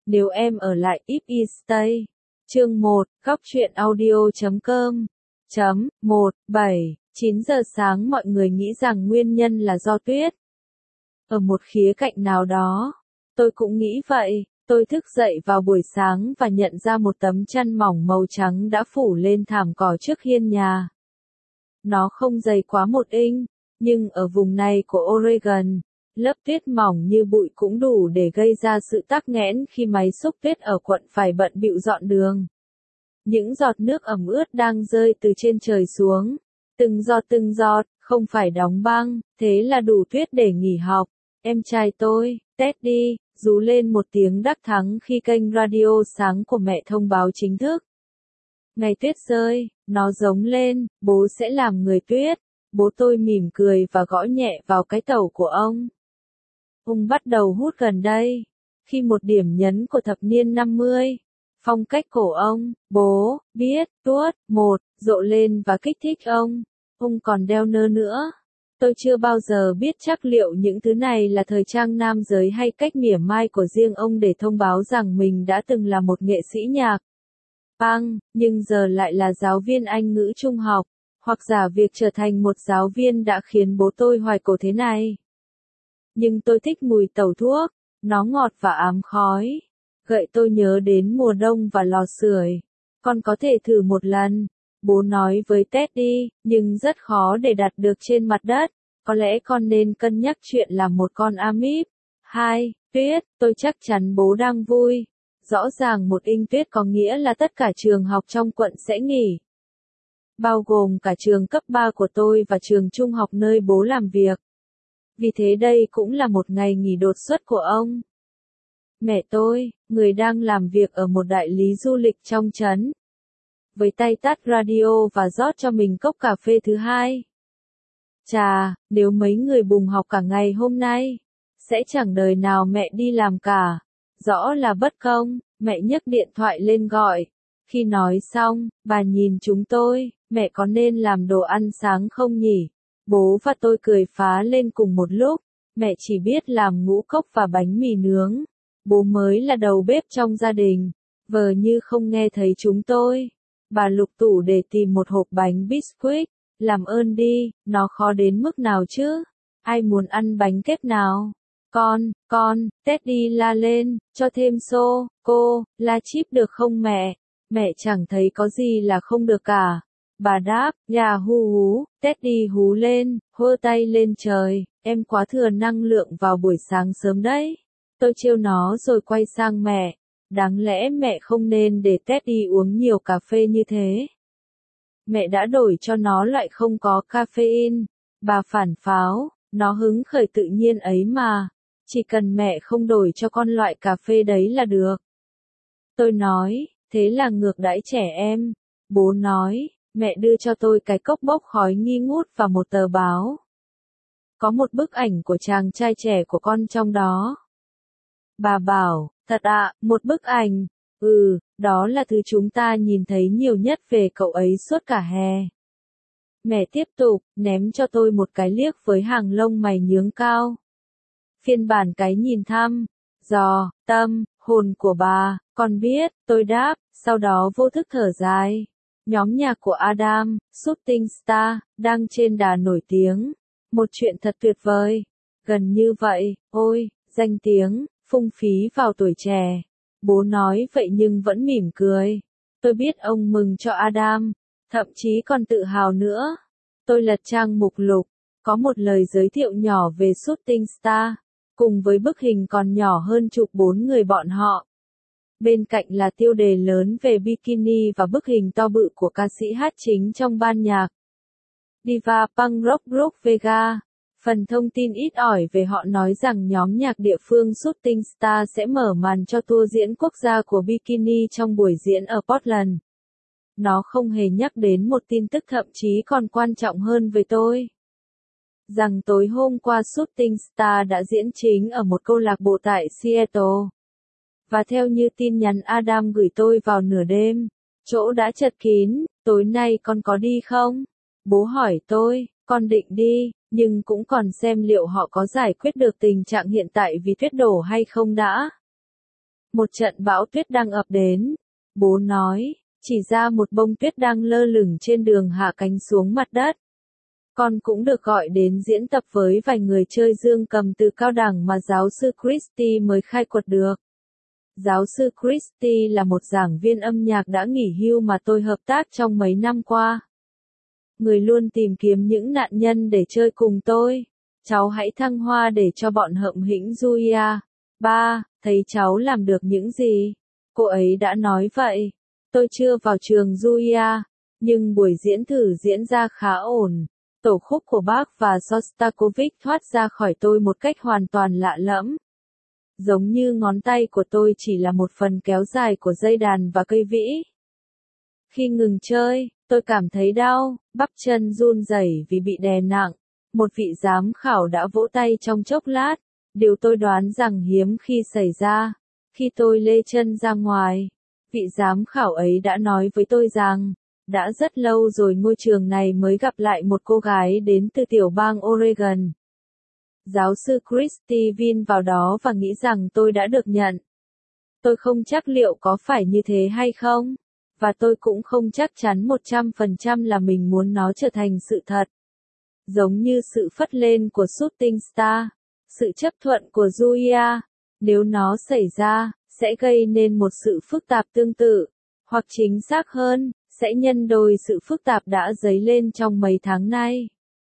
Nếu em ở lại if I stay. Chương 1, góc truyện audio.com. 9 giờ sáng mọi người nghĩ rằng nguyên nhân là do tuyết. Ở một khía cạnh nào đó, tôi cũng nghĩ vậy. Tôi thức dậy vào buổi sáng và nhận ra một tấm chăn mỏng màu trắng đã phủ lên thảm cỏ trước hiên nhà. Nó không dày quá 1 inch, nhưng ở vùng này của Oregon, lớp tuyết mỏng như bụi cũng đủ để gây ra sự tắc nghẽn khi máy xúc tuyết ở quận phải bận bịu dọn đường. Những giọt nước ẩm ướt đang rơi từ trên trời xuống, từng giọt, không phải đóng băng, thế là đủ tuyết để nghỉ học. Em trai tôi, Teddy, rú lên một tiếng đắc thắng khi kênh radio sáng của mẹ thông báo chính thức. Ngày tuyết rơi, nó giống lên, bố sẽ làm người tuyết. Bố tôi mỉm cười và gõ nhẹ vào cái tàu của ông. Ông bắt đầu hút gần đây, khi một điểm nhấn của thập niên 50. Phong cách cổ ông, bố, biết, tuốt, rộ lên và kích thích ông. Ông còn đeo nơ nữa. Tôi chưa bao giờ biết chắc liệu những thứ này là thời trang nam giới hay cách mỉa mai của riêng ông để thông báo rằng mình đã từng là một nghệ sĩ nhạc punk, nhưng giờ lại là giáo viên Anh ngữ trung học, hoặc giả việc trở thành một giáo viên đã khiến bố tôi hoài cổ thế này. Nhưng tôi thích mùi tẩu thuốc, nó ngọt và ám khói. Gợi tôi nhớ đến mùa đông và lò sưởi. Con có thể thử một lần, bố nói với Teddy, nhưng rất khó để đặt được trên mặt đất. Có lẽ con nên cân nhắc chuyện làm một con amip. 2. Tuyết, tôi chắc chắn bố đang vui. Rõ ràng 1 inch tuyết có nghĩa là tất cả trường học trong quận sẽ nghỉ. Bao gồm cả trường cấp 3 của tôi và trường trung học nơi bố làm việc. Vì thế đây cũng là một ngày nghỉ đột xuất của ông. Mẹ tôi, người đang làm việc ở một đại lý du lịch trong trấn, với tay tắt radio và rót cho mình cốc cà phê thứ hai. Chà, nếu mấy người bùng học cả ngày hôm nay, sẽ chẳng đời nào mẹ đi làm cả. Rõ là bất công, mẹ nhấc điện thoại lên gọi. Khi nói xong, bà nhìn chúng tôi, mẹ có nên làm đồ ăn sáng không nhỉ? Bố và tôi cười phá lên cùng một lúc. Mẹ chỉ biết làm ngũ cốc và bánh mì nướng. Bố mới là đầu bếp trong gia đình. Vờ như không nghe thấy chúng tôi. Bà lục tủ để tìm một hộp bánh biscuit. Làm ơn đi, nó khó đến mức nào chứ? Ai muốn ăn bánh kép nào? Con, Teddy la lên, cho thêm la chip được không mẹ? Mẹ chẳng thấy có gì là không được cả. Bà đáp, nhà hú, Teddy hú lên, hơ tay lên trời, em quá thừa năng lượng vào buổi sáng sớm đấy. Tôi trêu nó rồi quay sang mẹ. Đáng lẽ mẹ không nên để Teddy uống nhiều cà phê như thế. Mẹ đã đổi cho nó loại không có caffeine. Bà phản pháo, nó hứng khởi tự nhiên ấy mà. Chỉ cần mẹ không đổi cho con loại cà phê đấy là được. Tôi nói, thế là ngược đãi trẻ em. Bố nói, mẹ đưa cho tôi cái cốc bốc khói nghi ngút và một tờ báo. Có một bức ảnh của chàng trai trẻ của con trong đó. Bà bảo, thật ạ, một bức ảnh. Đó là thứ chúng ta nhìn thấy nhiều nhất về cậu ấy suốt cả hè. Mẹ tiếp tục, ném cho tôi một cái liếc với hàng lông mày nhướng cao. Phiên bản cái nhìn thăm, dò, tâm, hồn của bà, con biết, tôi đáp, sau đó vô thức thở dài. Nhóm nhạc của Adam, Shooting Star, đang trên đà nổi tiếng. Một chuyện thật tuyệt vời. Gần như vậy, ôi, danh tiếng, phung phí vào tuổi trẻ. Bố nói vậy nhưng vẫn mỉm cười. Tôi biết ông mừng cho Adam, thậm chí còn tự hào nữa. Tôi lật trang mục lục, có một lời giới thiệu nhỏ về Shooting Star, cùng với bức hình còn nhỏ hơn chụp 4 người bọn họ. Bên cạnh là tiêu đề lớn về bikini và bức hình to bự của ca sĩ hát chính trong ban nhạc. Diva punk rock group Vega. Phần thông tin ít ỏi về họ nói rằng nhóm nhạc địa phương Shooting Star sẽ mở màn cho tour diễn quốc gia của bikini trong buổi diễn ở Portland. Nó không hề nhắc đến một tin tức thậm chí còn quan trọng hơn với tôi. Rằng tối hôm qua Shooting Star đã diễn chính ở một câu lạc bộ tại Seattle. Và theo như tin nhắn Adam gửi tôi vào nửa đêm, chỗ đã chật kín, tối nay con có đi không? Bố hỏi tôi, con định đi, nhưng cũng còn xem liệu họ có giải quyết được tình trạng hiện tại vì tuyết đổ hay không đã. Một trận bão tuyết đang ập đến. Bố nói, chỉ ra một bông tuyết đang lơ lửng trên đường hạ cánh xuống mặt đất. Con cũng được gọi đến diễn tập với vài người chơi dương cầm từ cao đẳng mà giáo sư Christie mới khai quật được. Giáo sư Christie là một giảng viên âm nhạc đã nghỉ hưu mà tôi hợp tác trong mấy năm qua. Người luôn tìm kiếm những nạn nhân để chơi cùng tôi. Cháu hãy thăng hoa để cho bọn Hậm Hĩnh Julia. Ba, thấy cháu làm được những gì? Cô ấy đã nói vậy. Tôi chưa vào trường Julia, nhưng buổi diễn thử diễn ra khá ổn. Tổ khúc của Bach và Shostakovich thoát ra khỏi tôi một cách hoàn toàn lạ lẫm. Giống như ngón tay của tôi chỉ là một phần kéo dài của dây đàn và cây vĩ. Khi ngừng chơi, tôi cảm thấy đau, bắp chân run rẩy vì bị đè nặng. Một vị giám khảo đã vỗ tay trong chốc lát, điều tôi đoán rằng hiếm khi xảy ra. Khi tôi lê chân ra ngoài, vị giám khảo ấy đã nói với tôi rằng, đã rất lâu rồi ngôi trường này mới gặp lại một cô gái đến từ tiểu bang Oregon. Giáo sư Christie vin vào đó và nghĩ rằng tôi đã được nhận. Tôi không chắc liệu có phải như thế hay không, và tôi cũng không chắc chắn 100% là mình muốn nó trở thành sự thật. Giống như sự phất lên của Shooting Star, sự chấp thuận của Julia, nếu nó xảy ra, sẽ gây nên một sự phức tạp tương tự, hoặc chính xác hơn, sẽ nhân đôi sự phức tạp đã dấy lên trong mấy tháng nay.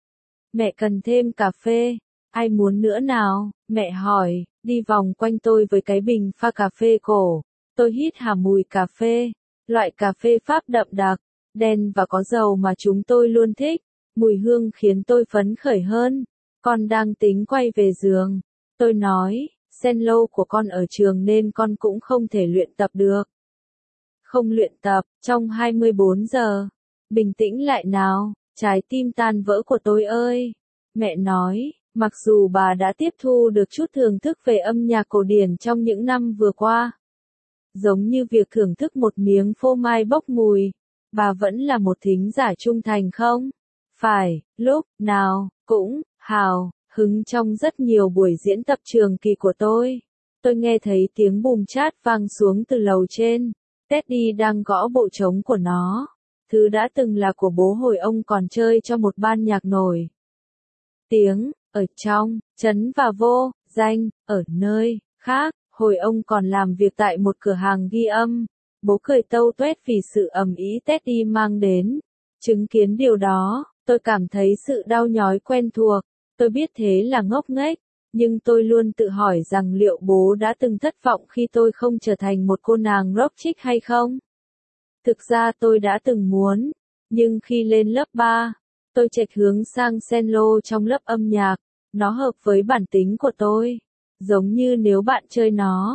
Mẹ cần thêm cà phê, ai muốn nữa nào? Mẹ hỏi, đi vòng quanh tôi với cái bình pha cà phê cổ. Tôi hít hà mùi cà phê, loại cà phê Pháp đậm đặc, đen và có dầu mà chúng tôi luôn thích. Mùi hương khiến tôi phấn khởi hơn. Con đang tính quay về giường. Tôi nói, cello của con ở trường nên con cũng không thể luyện tập được. Không luyện tập, trong 24 giờ. Bình tĩnh lại nào, trái tim tan vỡ của tôi ơi. Mẹ nói, mặc dù bà đã tiếp thu được chút thưởng thức về âm nhạc cổ điển trong những năm vừa qua. Giống như việc thưởng thức một miếng phô mai bốc mùi, bà vẫn là một thính giả trung thành không? Phải, lúc nào cũng hào hứng trong rất nhiều buổi diễn tập trường kỳ của tôi. Tôi nghe thấy tiếng bùm chát vang xuống từ lầu trên. Teddy đang gõ bộ trống của nó. Thứ đã từng là của bố hồi ông còn chơi cho một ban nhạc nổi tiếng, ở trong, trấn và vô, danh, ở nơi khác, hồi ông còn làm việc tại một cửa hàng ghi âm. Bố cười tâu tuét vì sự ầm ĩ Teddy mang đến. Chứng kiến điều đó, tôi cảm thấy sự đau nhói quen thuộc. Tôi biết thế là ngốc nghếch, nhưng tôi luôn tự hỏi rằng liệu bố đã từng thất vọng khi tôi không trở thành một cô nàng rock chic hay không? Thực ra tôi đã từng muốn, nhưng khi lên lớp 3, tôi chệch hướng sang cello trong lớp âm nhạc. Nó hợp với bản tính của tôi. Giống như nếu bạn chơi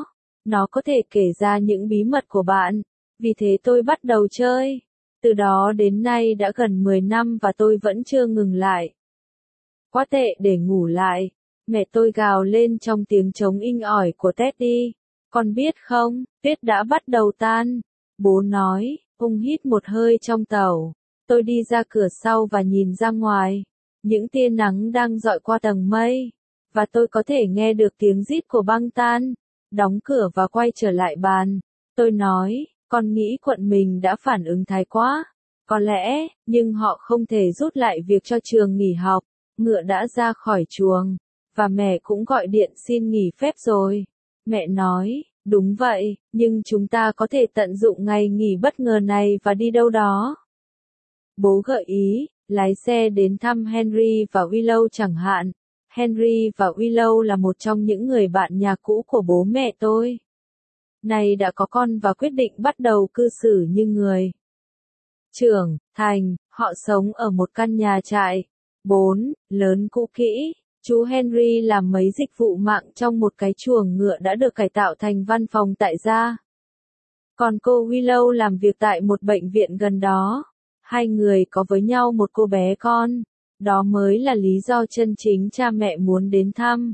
nó có thể kể ra những bí mật của bạn. Vì thế tôi bắt đầu chơi. Từ đó đến nay đã gần 10 năm và tôi vẫn chưa ngừng lại. Quá tệ để ngủ lại. Mẹ tôi gào lên trong tiếng trống inh ỏi của Teddy. Con biết không, tuyết đã bắt đầu tan. Bố nói, ông hít một hơi trong tàu. Tôi đi ra cửa sau và nhìn ra ngoài. Những tia nắng đang rọi qua tầng mây. Và tôi có thể nghe được tiếng rít của băng tan. Đóng cửa và quay trở lại bàn. Tôi nói, con nghĩ quận mình đã phản ứng thái quá. Có lẽ, nhưng họ không thể rút lại việc cho trường nghỉ học. Ngựa đã ra khỏi chuồng. Và mẹ cũng gọi điện xin nghỉ phép rồi. Mẹ nói, đúng vậy, nhưng chúng ta có thể tận dụng ngày nghỉ bất ngờ này và đi đâu đó. Bố gợi ý, lái xe đến thăm Henry và Willow chẳng hạn. Henry và Willow là một trong những người bạn nhà cũ của bố mẹ tôi. Nay đã có con và quyết định bắt đầu cư xử như người trưởng thành, họ sống ở một căn nhà trại 4, lớn cũ kỹ. Chú Henry làm mấy dịch vụ mạng trong một cái chuồng ngựa đã được cải tạo thành văn phòng tại gia. Còn cô Willow làm việc tại một bệnh viện gần đó. Hai người có với nhau một cô bé con. Đó mới là lý do chân chính cha mẹ muốn đến thăm.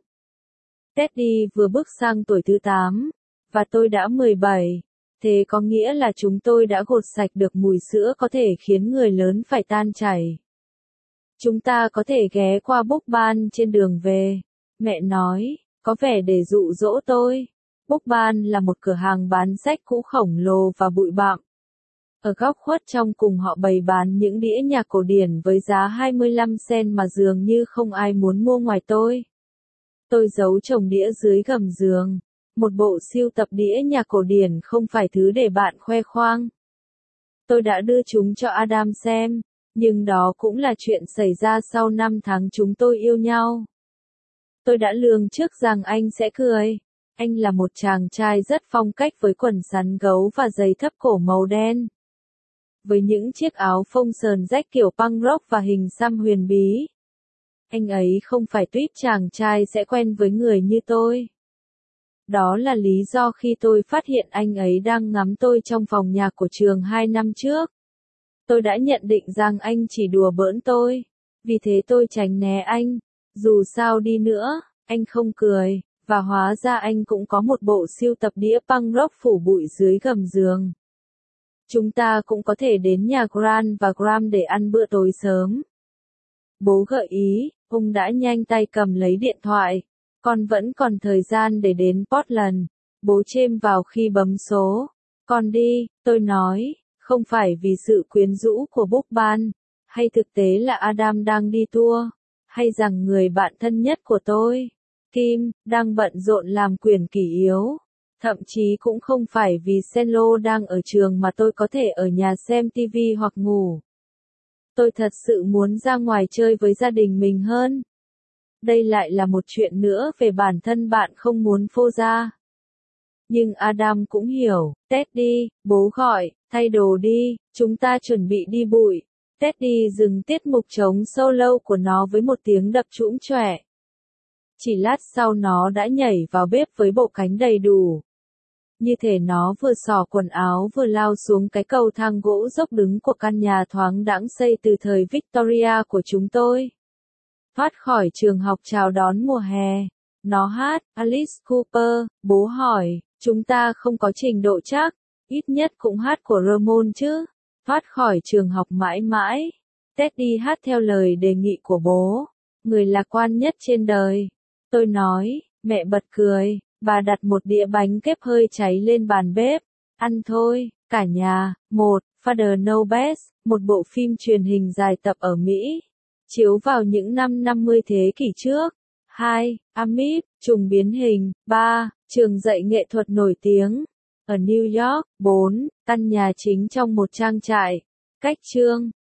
Teddy vừa bước sang tuổi thứ 8, và tôi đã 17. Thế có nghĩa là chúng tôi đã gột sạch được mùi sữa có thể khiến người lớn phải tan chảy. Chúng ta có thể ghé qua Book Barn trên đường về. Mẹ nói, có vẻ để dụ dỗ tôi. Bookbarn là một cửa hàng bán sách cũ khổng lồ và bụi bặm. Ở góc khuất trong cùng họ bày bán những đĩa nhạc cổ điển với giá 25 cent mà dường như không ai muốn mua ngoài tôi. Tôi giấu chồng đĩa dưới gầm giường. Một bộ sưu tập đĩa nhạc cổ điển không phải thứ để bạn khoe khoang. Tôi đã đưa chúng cho Adam xem, nhưng đó cũng là chuyện xảy ra sau 5 tháng chúng tôi yêu nhau. Tôi đã lường trước rằng anh sẽ cười. Anh là một chàng trai rất phong cách với quần sắn gấu và giày thấp cổ màu đen. Với những chiếc áo phông sờn rách kiểu punk rock và hình xăm huyền bí. Anh ấy không phải tuýp chàng trai sẽ quen với người như tôi. Đó là lý do khi tôi phát hiện anh ấy đang ngắm tôi trong phòng nhạc của trường 2 năm trước. Tôi đã nhận định rằng anh chỉ đùa bỡn tôi. Vì thế tôi tránh né anh. Dù sao đi nữa, anh không cười. Và hóa ra anh cũng có một bộ sưu tập đĩa punk rock phủ bụi dưới gầm giường. Chúng ta cũng có thể đến nhà Grant và Graham để ăn bữa tối sớm. Bố gợi ý, ông đã nhanh tay cầm lấy điện thoại. Con vẫn còn thời gian để đến Portland. Bố chêm vào khi bấm số. Con đi, tôi nói, không phải vì sự quyến rũ của Bookbarn, hay thực tế là Adam đang đi tour, hay rằng người bạn thân nhất của tôi, Kim, đang bận rộn làm quyển kỷ yếu. Thậm chí cũng không phải vì Senlo đang ở trường mà tôi có thể ở nhà xem TV hoặc ngủ. Tôi thật sự muốn ra ngoài chơi với gia đình mình hơn. Đây lại là một chuyện nữa về bản thân bạn không muốn phô ra. Nhưng Adam cũng hiểu, Teddy, bố gọi, thay đồ đi, chúng ta chuẩn bị đi bụi. Teddy dừng tiết mục trống solo của nó với một tiếng đập trũm choẻ. Chỉ lát sau nó đã nhảy vào bếp với bộ cánh đầy đủ. Như thể nó vừa xỏ quần áo vừa lao xuống cái cầu thang gỗ dốc đứng của căn nhà thoáng đãng xây từ thời Victoria của chúng tôi. Thoát khỏi trường học chào đón mùa hè. Nó hát, Alice Cooper, bố hỏi, chúng ta không có trình độ chắc, ít nhất cũng hát của Ramones chứ. Thoát khỏi trường học mãi mãi. Teddy hát theo lời đề nghị của bố, người lạc quan nhất trên đời. Tôi nói, mẹ bật cười, bà đặt một đĩa bánh kếp hơi cháy lên bàn bếp. Ăn thôi, cả nhà. 1. Father Knows Best, một bộ phim truyền hình dài tập ở Mỹ. Chiếu vào những năm 50 thế kỷ trước. 2. Amip, trùng biến hình. 3. Trường dạy nghệ thuật nổi tiếng. Ở New York. 4. Căn nhà chính trong một trang trại. Cách chương